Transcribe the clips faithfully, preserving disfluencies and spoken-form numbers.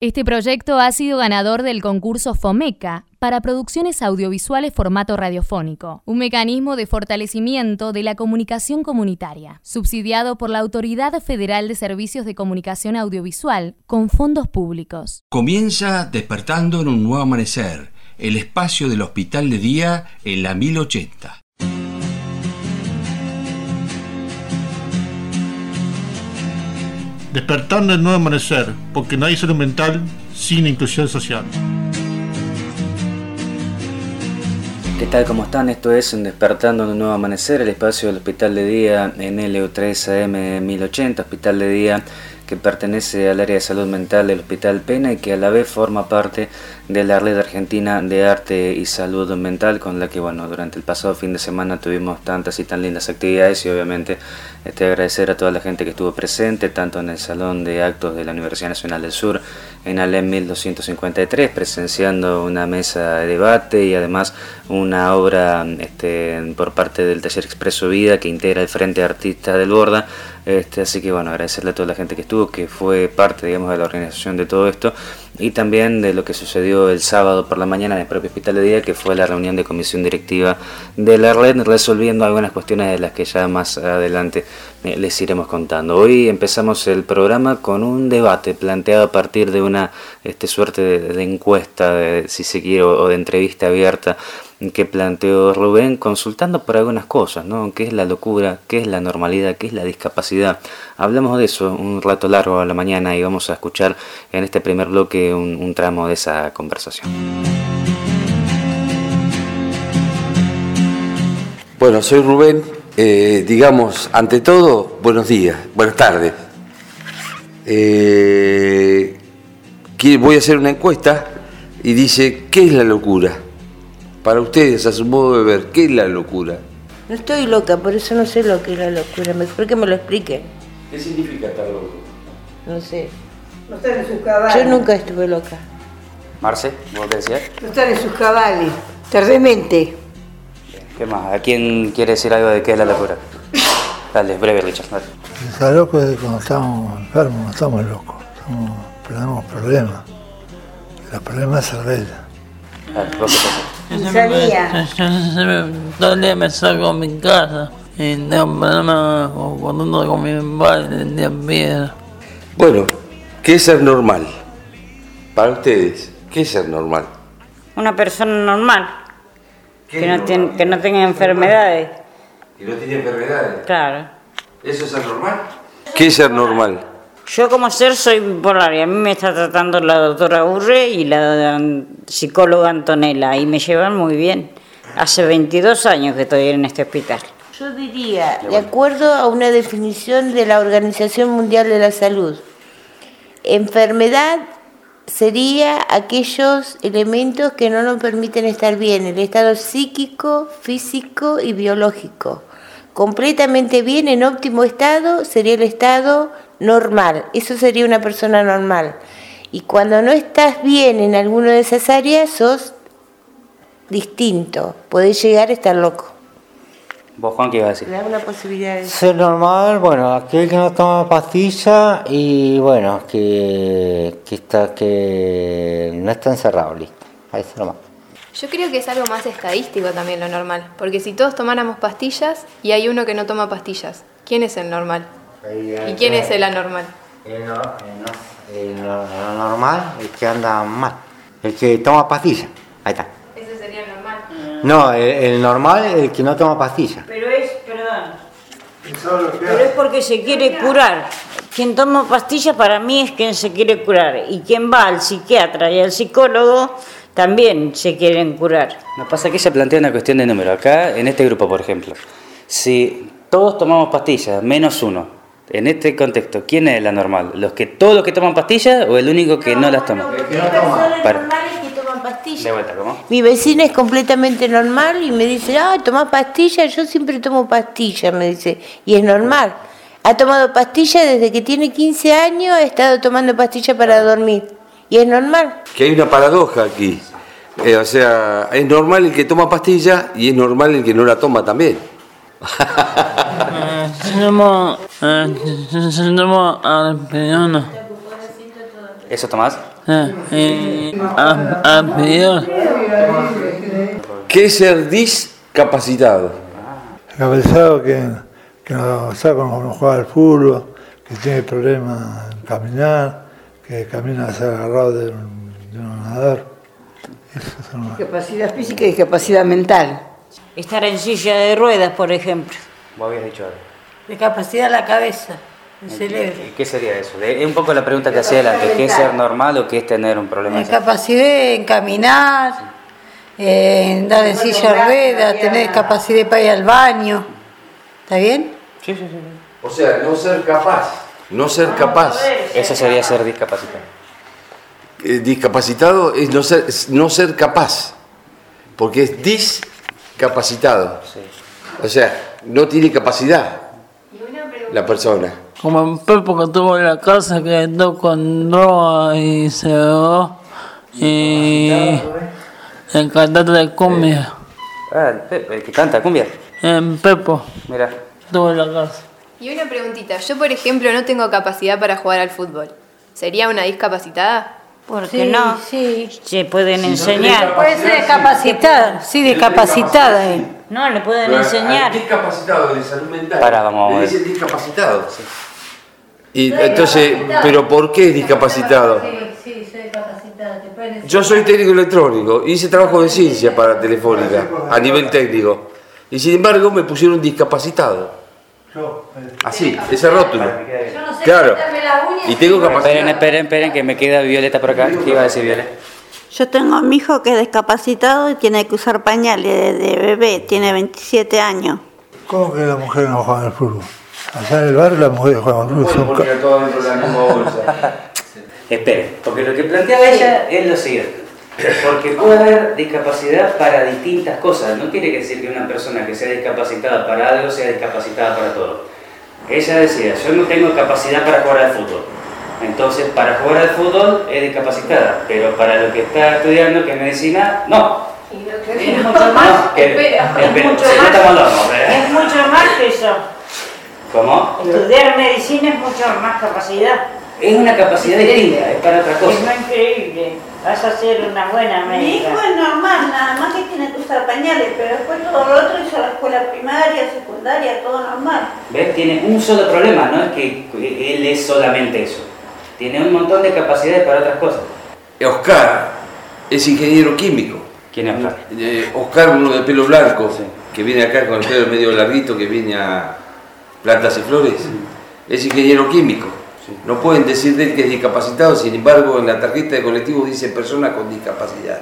Este proyecto ha sido ganador del concurso FOMECA para producciones audiovisuales formato radiofónico, un mecanismo de fortalecimiento de la comunicación comunitaria, subsidiado por la Autoridad Federal de Servicios de Comunicación Audiovisual con fondos públicos. Comienza Despertando en un Nuevo Amanecer, el espacio del Hospital de Día en la mil ochenta. Despertando en Nuevo Amanecer, porque no hay salud mental sin inclusión social. ¿Qué tal? ¿Cómo están? Esto es Despertando en un Nuevo Amanecer, el espacio del Hospital de Día en L U tres A M mil ochenta, Hospital de Día que pertenece al área de salud mental del Hospital Pena y que a la vez forma parte de la Red Argentina de Arte y Salud Mental, con la que, bueno, durante el pasado fin de semana tuvimos tantas y tan lindas actividades y obviamente este, agradecer a toda la gente que estuvo presente, tanto en el Salón de Actos de la Universidad Nacional del Sur, en Alem mil doscientos cincuenta y tres, presenciando una mesa de debate y además una obra este, por parte del Taller Expreso Vida que integra el Frente de Artistas del Borda. Este, así que bueno, agradecerle a toda la gente que estuvo, que fue parte, digamos, de la organización de todo esto y también de lo que sucedió el sábado por la mañana en el propio Hospital de Día, que fue la reunión de comisión directiva de la red, resolviendo algunas cuestiones de las que ya más adelante eh, les iremos contando. Hoy empezamos el programa con un debate planteado a partir de una este, suerte de, de encuesta, de, si se quiere, o de entrevista abierta que planteó Rubén, consultando por algunas cosas, ¿no? ¿Qué es la locura? ¿Qué es la normalidad? ¿Qué es la discapacidad? Hablamos de eso un rato largo a la mañana y vamos a escuchar en este primer bloque un, un tramo de esa conversación. Bueno, soy Rubén. Eh, digamos, ante todo, buenos días, buenas tardes. Eh, voy a hacer una encuesta y dice, ¿qué es la locura? Para ustedes, a su modo de ver, ¿qué es la locura? No estoy loca, por eso no sé lo que es la locura. Mejor que me lo expliquen. ¿Qué significa estar loco? No sé. No están en sus cabales. Yo nunca estuve loca. Marce, ¿vos qué decías? No están en sus cabales. Tardemente. ¿Qué más? ¿A quién quiere decir algo de qué es la locura? Dale, breve, Richard. Dale. Está loco es cuando estamos enfermos, no estamos locos. Estamos, tenemos problemas. Los problemas se arreglan. Dale, ¿vos qué pensás? Yo sabía. Todo el día me salgo a mi casa y tengo problemas cuando ando con mi padre el día piedra. Bueno, ¿qué es ser normal? Para ustedes, ¿qué es ser normal? Una persona normal, que no, normal? ten, que no tenga enfermedades. ¿Que no tiene enfermedades? Claro. ¿Eso es ser normal? ¿Qué es ser normal? Yo como ser soy bipolar y a mí me está tratando la doctora Urre y la psicóloga Antonella y me llevan muy bien. Hace veintidós años que estoy en este hospital. Yo diría, de acuerdo a una definición de la Organización Mundial de la Salud, enfermedad sería aquellos elementos que no nos permiten estar bien, el estado psíquico, físico y biológico. Completamente bien, en óptimo estado, sería el estado normal. Eso sería una persona normal. Y cuando no estás bien en alguna de esas áreas, sos distinto. Podés llegar a estar loco. ¿Vos, Juan, qué ibas a decir? Me da una posibilidad de... Ser normal, bueno, aquel que no toma pastillas y bueno, que, que, está, que no está encerrado, listo. Ahí es normal. Yo creo que es algo más estadístico también lo normal, porque si todos tomáramos pastillas y hay uno que no toma pastillas, ¿quién es el normal? ¿Y quién es el anormal? El, no, el, no, el, no, el normal, el que anda mal, el que toma pastillas, ahí está. ¿Ese sería el normal? No, el, el normal es el que no toma pastillas. Pero es, perdón, pero es porque se quiere curar. Quien toma pastillas para mí es quien se quiere curar y quien va al psiquiatra y al psicólogo también se quieren curar. Nos pasa que se plantea una cuestión de número. Acá, en este grupo, por ejemplo, si todos tomamos pastillas, menos uno, en este contexto, ¿quién es la normal? ¿Los que todos los que toman pastillas o el único que no, no las toma? No, porque hay personas normales que toman pastillas. De vuelta, ¿cómo? Mi vecina es completamente normal y me dice, ah, ¿tomás pastillas? Yo siempre tomo pastillas, me dice, y es normal. Ha tomado pastillas desde que tiene quince años, ha estado tomando pastillas para dormir. Y es normal. Que hay una paradoja aquí. Eh, o sea, es normal el que toma pastillas y es normal el que no la toma también. Tenemos al piano. ¿Eso tomás? eh, eh, a, a peor. ¿Qué es ser discapacitado? Discapacitado que, que no sabe cuando juega al fútbol, que tiene problemas en caminar, que camina a ser agarrado de un, de un nadador. Discapacidad física y discapacidad mental. Estar en silla de ruedas, por ejemplo. Vos habías dicho algo. Discapacidad de la cabeza, del cerebro. ¿Y qué sería eso? Es un poco la pregunta que hacía adelante. ¿Qué es ser normal o qué es tener un problema? Discapacidad en caminar, en andar en silla de ruedas, tener capacidad para ir al baño. ¿Está bien? Sí, sí, sí. O sea, no ser capaz. No ser capaz. Eso sería ser discapacitado. Eh, discapacitado es no ser, es no ser capaz. Porque es discapacitado. Sí. O sea, no tiene capacidad la persona. Como un Pepo que tuvo en la casa que andó con droga y se drogó. Y el cantante de cumbia. Ah, el Pepe, el que canta cumbia. En Pepo. Mira. Estuvo en la casa. Y una preguntita, yo por ejemplo no tengo capacidad para jugar al fútbol. ¿Sería una discapacitada? ¿Por Sí, qué no? sí. Se pueden Si no enseñar. tiene Puede ser discapacitada, sí, discapacitada. eh. No, le pueden Pero al- enseñar. al discapacitado de salud mental. Para, vamos a le ver. dicen discapacitado. Y entonces, ¿pero por qué es discapacitado? sí, soy discapacitada. Te pueden Yo soy técnico electrónico, hice trabajo de ciencia para Telefónica, a nivel técnico. Y sin embargo me pusieron discapacitado. Así, ese rótulo. Claro. Y tengo Esperen, capacidad. esperen, esperen, que me queda Violeta por acá. ¿Qué iba a decir Violeta? Yo tengo a mi hijo que es discapacitado y tiene que usar pañales desde bebé, tiene veintisiete años. ¿Cómo que las mujeres no juegan al fútbol? Allá en el barrio las mujeres juegan al fútbol. Son ca- todo dentro de la misma bolsa. Esperen, porque lo que planteaba ella es lo siguiente. Porque puede haber discapacidad para distintas cosas. No quiere decir que una persona que sea discapacitada para algo sea discapacitada para todo. Ella decía, yo no tengo capacidad para jugar al fútbol. Entonces, para jugar al fútbol es discapacitada, pero para lo que está estudiando, que es medicina, no. Es mucho más. No, que- Espera, espera, es mucho sí, no más. estamos locos, ¿eh? Es mucho más que eso. ¿Cómo? Estudiar medicina es mucho más capacidad. Es una capacidad distinta, es para otra Es cosa. más increíble. Vas a ser una buena Mi médica. hijo es normal, nada más que tiene que usar pañales, pero después todo lo otro hizo la escuela primaria, secundaria, todo normal. ¿Ves? Tiene un solo problema, no es que él es solamente eso. Tiene un montón de capacidades para otras cosas. Oscar es ingeniero químico. ¿Quién es Oscar? Eh, Oscar, uno de pelo blanco, que viene acá con el pelo medio larguito, que viene a Plantas y Flores. Es ingeniero químico. No pueden decir de él que es discapacitado, sin embargo en la tarjeta de colectivo dice persona con discapacidad.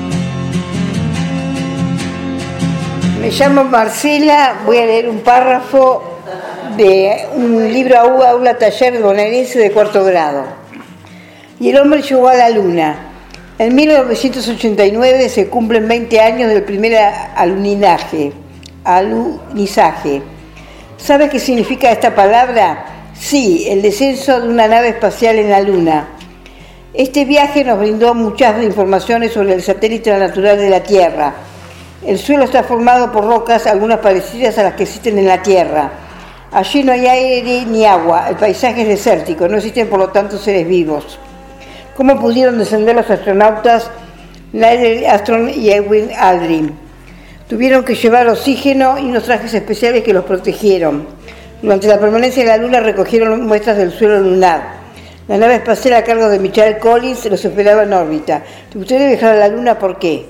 Me llamo Marcela, voy a leer un párrafo de un libro Aula, Aula Taller bonaerense de cuarto grado. Y el hombre llegó a la luna. En mil novecientos ochenta y nueve se cumplen veinte años del primer alunizaje. alunizaje. ¿Sabe qué significa esta palabra? Sí, el descenso de una nave espacial en la Luna. Este viaje nos brindó muchas informaciones sobre el satélite natural de la Tierra. El suelo está formado por rocas, algunas parecidas a las que existen en la Tierra. Allí no hay aire ni agua, el paisaje es desértico, no existen por lo tanto seres vivos. ¿Cómo pudieron descender los astronautas Neil Armstrong y Edwin Aldrin? Tuvieron que llevar oxígeno y unos trajes especiales que los protegieron. Durante la permanencia en la Luna recogieron muestras del suelo lunar. La nave espacial a cargo de Michael Collins los esperaba en órbita. Si usted debe viajar a la Luna, ¿por qué?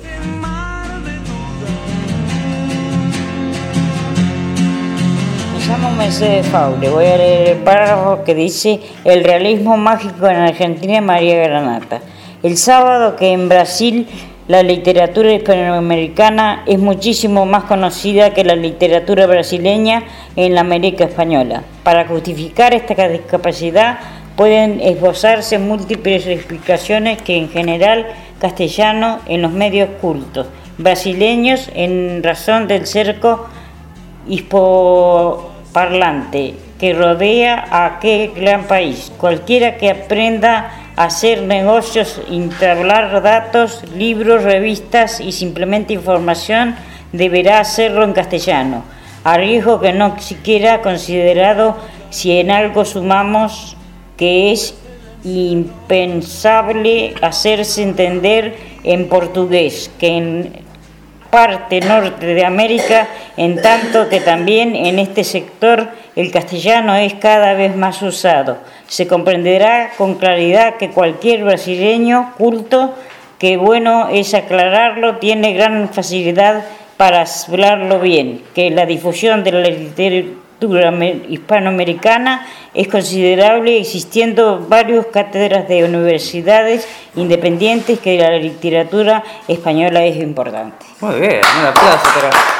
Me llamo Mercedes Faure. Voy a leer el párrafo que dice: el realismo mágico en Argentina, María Granata. El sábado que en Brasil la literatura hispanoamericana es muchísimo más conocida que la literatura brasileña en la América española. Para justificar esta discapacidad pueden esbozarse múltiples explicaciones que en general castellano en los medios cultos, brasileños en razón del cerco hispoparlante que rodea a aquel gran país. Cualquiera que aprenda a hacer negocios, entablar datos, libros, revistas y simplemente información deberá hacerlo en castellano, a riesgo que no siquiera considerado si en algo sumamos que es impensable hacerse entender en portugués, que en parte norte de América, en tanto que también en este sector el castellano es cada vez más usado. Se comprenderá con claridad que cualquier brasileño culto, que bueno es aclararlo, tiene gran facilidad para hablarlo bien, que la difusión de la literatura hispanoamericana es considerable, existiendo varias cátedras de universidades independientes, que la literatura española es importante. Muy bien, un aplauso para